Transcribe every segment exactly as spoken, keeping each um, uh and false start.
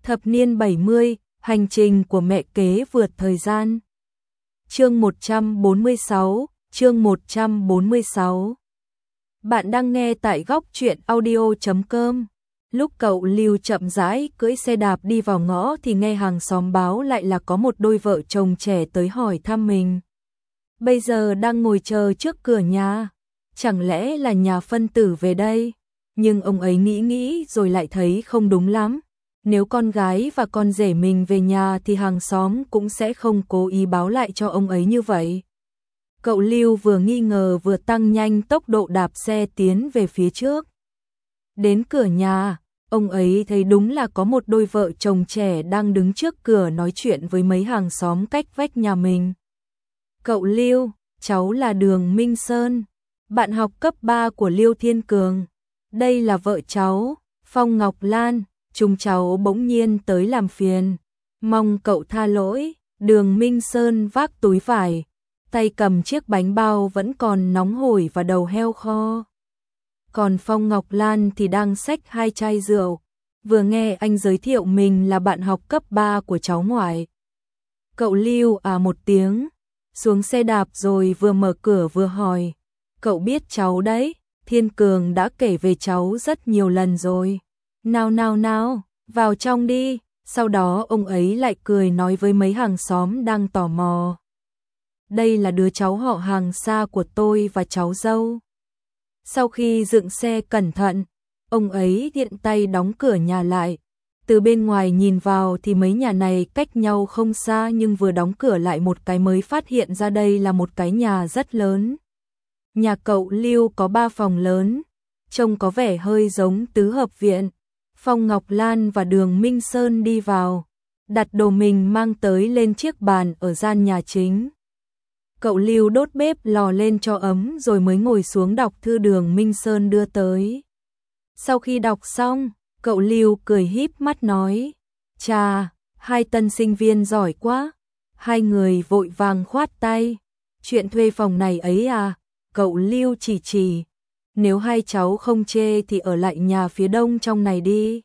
Thập niên bảy mươi, hành trình của mẹ kế vượt thời gian. Chương một trăm bốn mươi sáu, chương một trăm bốn mươi sáu. Bạn đang nghe tại góc truyện audio chấm com. Lúc cậu Lưu chậm rãi cưỡi xe đạp đi vào ngõ thì nghe hàng xóm báo lại là có một đôi vợ chồng trẻ tới hỏi thăm mình. Bây giờ đang ngồi chờ trước cửa nhà, chẳng lẽ là nhà phân tử về đây? Nhưng ông ấy nghĩ nghĩ rồi lại thấy không đúng lắm. Nếu con gái và con rể mình về nhà thì hàng xóm cũng sẽ không cố ý báo lại cho ông ấy như vậy. Cậu Lưu vừa nghi ngờ vừa tăng nhanh tốc độ đạp xe tiến về phía trước. Đến cửa nhà, ông ấy thấy đúng là có một đôi vợ chồng trẻ đang đứng trước cửa nói chuyện với mấy hàng xóm cách vách nhà mình. Cậu Lưu, cháu là Đường Minh Sơn, bạn học cấp ba của Liêu Thiên Cường. Đây là vợ cháu, Phong Ngọc Lan, chúng cháu bỗng nhiên tới làm phiền. Mong cậu tha lỗi. Đường Minh Sơn vác túi vải, tay cầm chiếc bánh bao vẫn còn nóng hổi và đầu heo kho. Còn Phong Ngọc Lan thì đang xách hai chai rượu, vừa nghe anh giới thiệu mình là bạn học cấp ba của cháu ngoại. Cậu Lưu à một tiếng, xuống xe đạp rồi vừa mở cửa vừa hỏi, cậu biết cháu đấy, Thiên Cường đã kể về cháu rất nhiều lần rồi. Nào nào nào, vào trong đi. Sau đó ông ấy lại cười nói với mấy hàng xóm đang tò mò. Đây là đứa cháu họ hàng xa của tôi và cháu dâu. Sau khi dựng xe cẩn thận, ông ấy tiện tay đóng cửa nhà lại. Từ bên ngoài nhìn vào thì mấy nhà này cách nhau không xa, nhưng vừa đóng cửa lại một cái mới phát hiện ra đây là một cái nhà rất lớn. Nhà cậu Lưu có ba phòng lớn, trông có vẻ hơi giống tứ hợp viện. Phong Ngọc Lan và Đường Minh Sơn đi vào, đặt đồ mình mang tới lên chiếc bàn ở gian nhà chính. Cậu Lưu đốt bếp lò lên cho ấm rồi mới ngồi xuống đọc thư Đường Minh Sơn đưa tới. Sau khi đọc xong, cậu Lưu cười híp mắt nói, chà, hai tân sinh viên giỏi quá. Hai người vội vàng khoát tay. Chuyện thuê phòng này ấy à? Cậu Lưu chỉ chỉ. Nếu hai cháu không chê thì ở lại nhà phía đông trong này đi.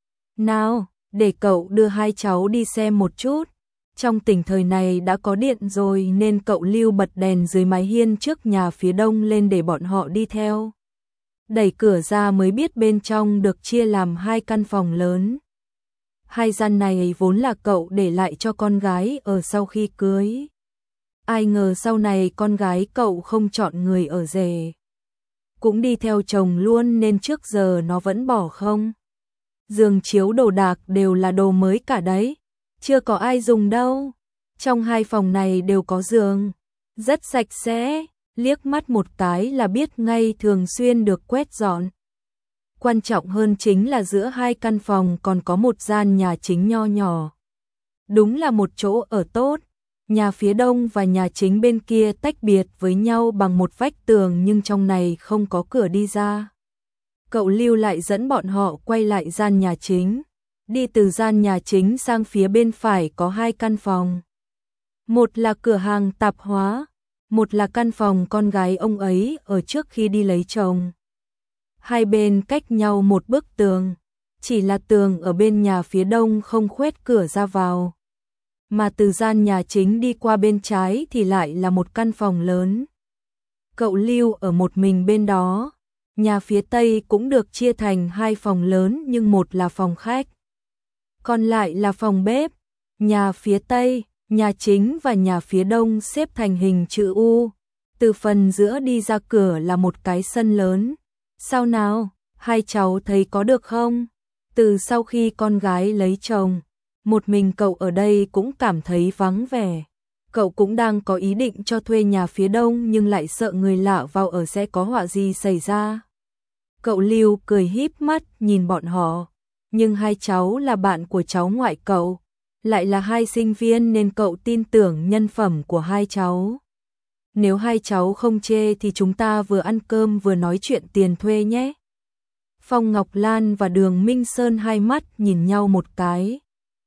Nào, để cậu đưa hai cháu đi xem một chút. Trong tỉnh thời này đã có điện rồi nên cậu Lưu bật đèn dưới mái hiên trước nhà phía đông lên để bọn họ đi theo. Đẩy cửa ra mới biết bên trong được chia làm hai căn phòng lớn. Hai gian này vốn là cậu để lại cho con gái ở sau khi cưới. Ai ngờ sau này con gái cậu không chọn người ở rể, cũng đi theo chồng luôn nên trước giờ nó vẫn bỏ không. Giường chiếu đồ đạc đều là đồ mới cả đấy, chưa có ai dùng đâu. Trong hai phòng này đều có giường, rất sạch sẽ, liếc mắt một cái là biết ngay thường xuyên được quét dọn. Quan trọng hơn chính là giữa hai căn phòng còn có một gian nhà chính nho nhỏ. Đúng là một chỗ ở tốt. Nhà phía đông và nhà chính bên kia tách biệt với nhau bằng một vách tường nhưng trong này không có cửa đi ra. Cậu Lưu lại dẫn bọn họ quay lại gian nhà chính. Đi từ gian nhà chính sang phía bên phải có hai căn phòng. Một là cửa hàng tạp hóa, một là căn phòng con gái ông ấy ở trước khi đi lấy chồng. Hai bên cách nhau một bức tường, chỉ là tường ở bên nhà phía đông không khuét cửa ra vào. Mà từ gian nhà chính đi qua bên trái thì lại là một căn phòng lớn. Cậu Lưu ở một mình bên đó. Nhà phía tây cũng được chia thành hai phòng lớn nhưng một là phòng khách, còn lại là phòng bếp. Nhà phía tây, nhà chính và nhà phía đông xếp thành hình chữ U. Từ phần giữa đi ra cửa là một cái sân lớn. Sao nào, hai cháu thấy có được không? Từ sau khi con gái lấy chồng, một mình cậu ở đây cũng cảm thấy vắng vẻ. Cậu cũng đang có ý định cho thuê nhà phía đông nhưng lại sợ người lạ vào ở sẽ có họa gì xảy ra. Cậu Lưu cười híp mắt nhìn bọn họ. Nhưng hai cháu là bạn của cháu ngoại cậu, lại là hai sinh viên nên cậu tin tưởng nhân phẩm của hai cháu. Nếu hai cháu không chê thì chúng ta vừa ăn cơm vừa nói chuyện tiền thuê nhé. Phong Ngọc Lan và Đường Minh Sơn hai mắt nhìn nhau một cái.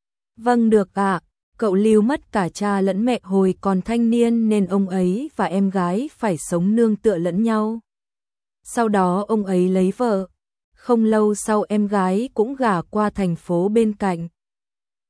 Vâng được ạ. À. Cậu Lưu mất cả cha lẫn mẹ hồi còn thanh niên nên ông ấy và em gái phải sống nương tựa lẫn nhau. Sau đó ông ấy lấy vợ. Không lâu sau em gái cũng gả qua thành phố bên cạnh.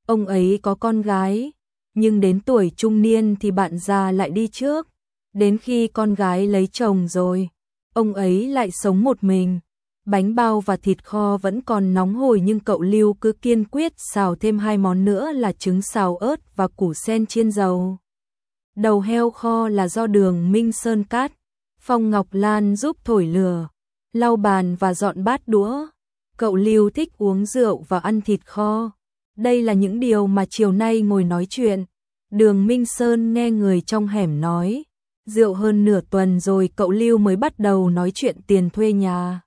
ông ấy có con gái, nhưng đến tuổi trung niên thì bạn già lại đi trước, đến khi con gái lấy chồng rồi, ông ấy lại sống một mình. Bánh bao và thịt kho vẫn còn nóng hổi nhưng cậu Lưu cứ kiên quyết xào thêm hai món nữa là trứng xào ớt và củ sen chiên dầu. Đầu heo kho là do Đường Minh Sơn cắt, Phong Ngọc Lan giúp thổi lửa, lau bàn và dọn bát đũa. Cậu Lưu thích uống rượu và ăn thịt kho. Đây là những điều mà chiều nay ngồi nói chuyện. Đường Minh Sơn nghe người trong hẻm nói. Rượu hơn nửa tuần rồi cậu Lưu mới bắt đầu nói chuyện tiền thuê nhà.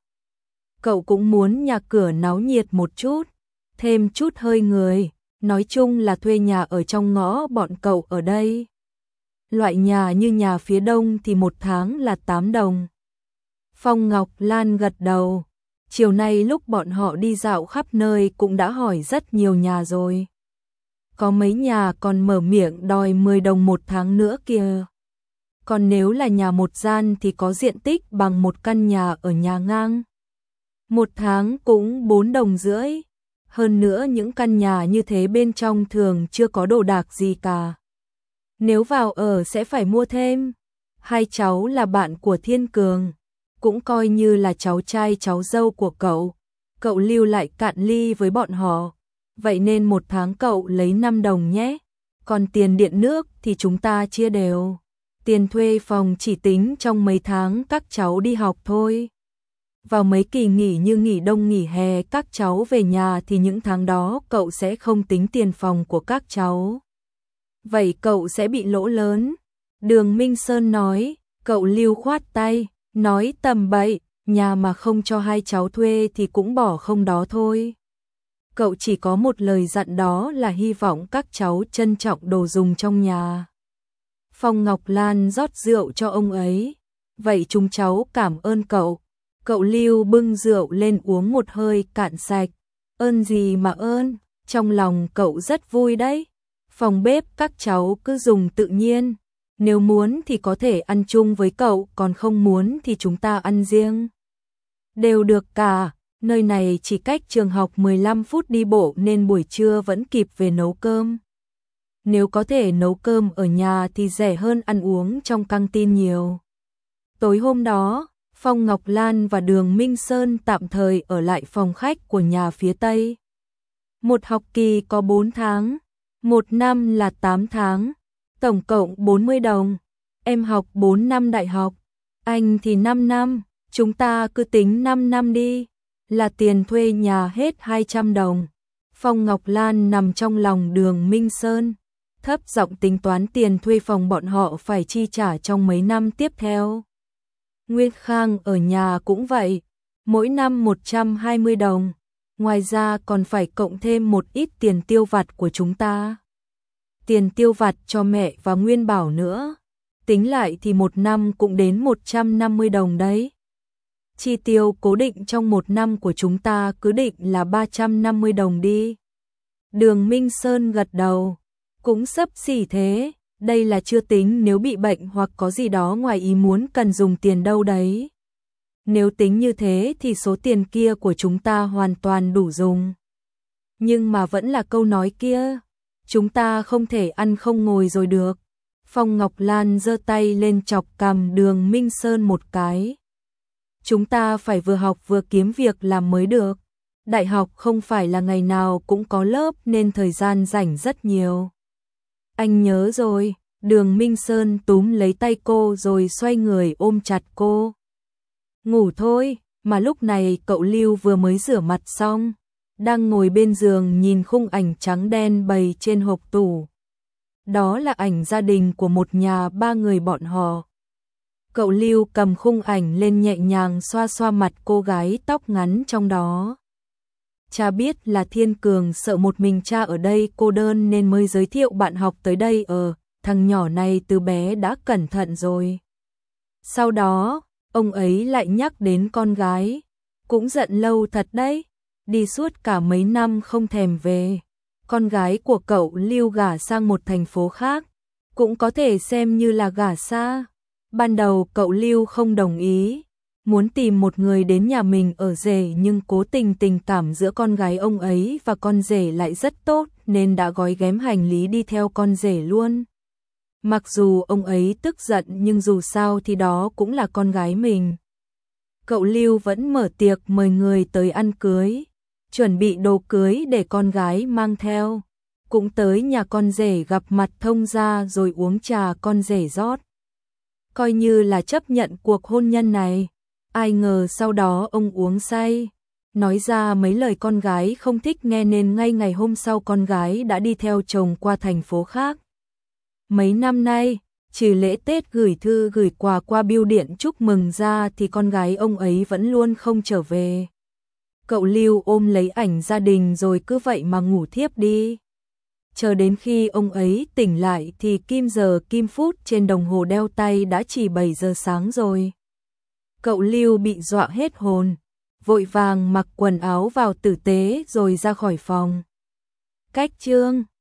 Cậu cũng muốn nhà cửa náo nhiệt một chút, thêm chút hơi người. Nói chung là thuê nhà ở trong ngõ bọn cậu ở đây. Loại nhà như nhà phía đông thì một tháng là tám đồng. Phong Ngọc Lan gật đầu. Chiều nay lúc bọn họ đi dạo khắp nơi cũng đã hỏi rất nhiều nhà rồi. Có mấy nhà còn mở miệng đòi mười đồng một tháng nữa kìa. Còn nếu là nhà một gian thì có diện tích bằng một căn nhà ở nhà ngang. Một tháng cũng bốn đồng rưỡi. Hơn nữa những căn nhà như thế bên trong thường chưa có đồ đạc gì cả. Nếu vào ở sẽ phải mua thêm. Hai cháu là bạn của Thiên Cường, cũng coi như là cháu trai cháu dâu của cậu. Cậu Lưu lại cạn ly với bọn họ. Vậy nên một tháng cậu lấy năm đồng nhé. Còn tiền điện nước thì chúng ta chia đều. Tiền thuê phòng chỉ tính trong mấy tháng các cháu đi học thôi. Vào mấy kỳ nghỉ như nghỉ đông nghỉ hè các cháu về nhà thì những tháng đó cậu sẽ không tính tiền phòng của các cháu. Vậy cậu sẽ bị lỗ lớn. Đường Minh Sơn nói. Cậu Lưu khoát tay, nói tầm bậy, nhà mà không cho hai cháu thuê thì cũng bỏ không đó thôi. Cậu chỉ có một lời dặn đó là hy vọng các cháu trân trọng đồ dùng trong nhà. Phong Ngọc Lan rót rượu cho ông ấy. Vậy chúng cháu cảm ơn cậu. Cậu Lưu bưng rượu lên uống một hơi cạn sạch. Ơn gì mà ơn, trong lòng cậu rất vui đấy. Phòng bếp các cháu cứ dùng tự nhiên. Nếu muốn thì có thể ăn chung với cậu, còn không muốn thì chúng ta ăn riêng. Đều được cả, nơi này chỉ cách trường học mười lăm phút đi bộ nên buổi trưa vẫn kịp về nấu cơm. Nếu có thể nấu cơm ở nhà thì rẻ hơn ăn uống trong căng tin nhiều. Tối hôm đó, Phong Ngọc Lan và Đường Minh Sơn tạm thời ở lại phòng khách của nhà phía Tây. Một học kỳ có bốn tháng, một năm là tám tháng, tổng cộng bốn mươi đồng. Em học bốn năm đại học, anh thì năm năm, chúng ta cứ tính năm năm đi, là tiền thuê nhà hết hai trăm đồng. Phong Ngọc Lan nằm trong lòng Đường Minh Sơn, thấp giọng tính toán tiền thuê phòng bọn họ phải chi trả trong mấy năm tiếp theo. Nguyên Khang ở nhà cũng vậy, mỗi năm một trăm hai mươi đồng, ngoài ra còn phải cộng thêm một ít tiền tiêu vặt của chúng ta. Tiền tiêu vặt cho mẹ và Nguyên Bảo nữa, tính lại thì một năm cũng đến một trăm năm mươi đồng đấy. Chi tiêu cố định trong một năm của chúng ta cứ định là ba trăm năm mươi đồng đi. Đường Minh Sơn gật đầu, cũng xấp xỉ thế. Đây là chưa tính nếu bị bệnh hoặc có gì đó ngoài ý muốn cần dùng tiền đâu đấy. Nếu tính như thế thì số tiền kia của chúng ta hoàn toàn đủ dùng. Nhưng mà vẫn là câu nói kia, chúng ta không thể ăn không ngồi rồi được. Phong Ngọc Lan giơ tay lên chọc cằm Đường Minh Sơn một cái. Chúng ta phải vừa học vừa kiếm việc làm mới được. Đại học không phải là ngày nào cũng có lớp nên thời gian rảnh rất nhiều. Anh nhớ rồi. Đường Minh Sơn túm lấy tay cô rồi xoay người ôm chặt cô. Ngủ thôi, mà lúc này cậu Lưu vừa mới rửa mặt xong, đang ngồi bên giường nhìn khung ảnh trắng đen bày trên hộp tủ. Đó là ảnh gia đình của một nhà ba người bọn họ. Cậu Lưu cầm khung ảnh lên nhẹ nhàng xoa xoa mặt cô gái tóc ngắn trong đó. Cha biết là Thiên Cường sợ một mình cha ở đây cô đơn nên mới giới thiệu bạn học tới đây ở. Thằng nhỏ này từ bé đã cẩn thận rồi. Sau đó, ông ấy lại nhắc đến con gái. Cũng giận lâu thật đấy. Đi suốt cả mấy năm không thèm về. Con gái của cậu Lưu gả sang một thành phố khác. Cũng có thể xem như là gả xa. Ban đầu cậu Lưu không đồng ý. Muốn tìm một người đến nhà mình ở rể nhưng cố tình tình cảm giữa con gái ông ấy và con rể lại rất tốt nên đã gói ghém hành lý đi theo con rể luôn. Mặc dù ông ấy tức giận nhưng dù sao thì đó cũng là con gái mình. Cậu Lưu vẫn mở tiệc mời người tới ăn cưới, chuẩn bị đồ cưới để con gái mang theo. Cũng tới nhà con rể gặp mặt thông gia rồi uống trà con rể rót. Coi như là chấp nhận cuộc hôn nhân này. Ai ngờ sau đó ông uống say, nói ra mấy lời con gái không thích nghe nên ngay ngày hôm sau con gái đã đi theo chồng qua thành phố khác. Mấy năm nay, trừ lễ Tết gửi thư gửi quà qua bưu điện chúc mừng ra thì con gái ông ấy vẫn luôn không trở về. Cậu Lưu ôm lấy ảnh gia đình rồi cứ vậy mà ngủ thiếp đi. Chờ đến khi ông ấy tỉnh lại thì kim giờ kim phút trên đồng hồ đeo tay đã chỉ bảy giờ sáng rồi. Cậu Lưu bị dọa hết hồn, vội vàng mặc quần áo vào tử tế rồi ra khỏi phòng. Cách chương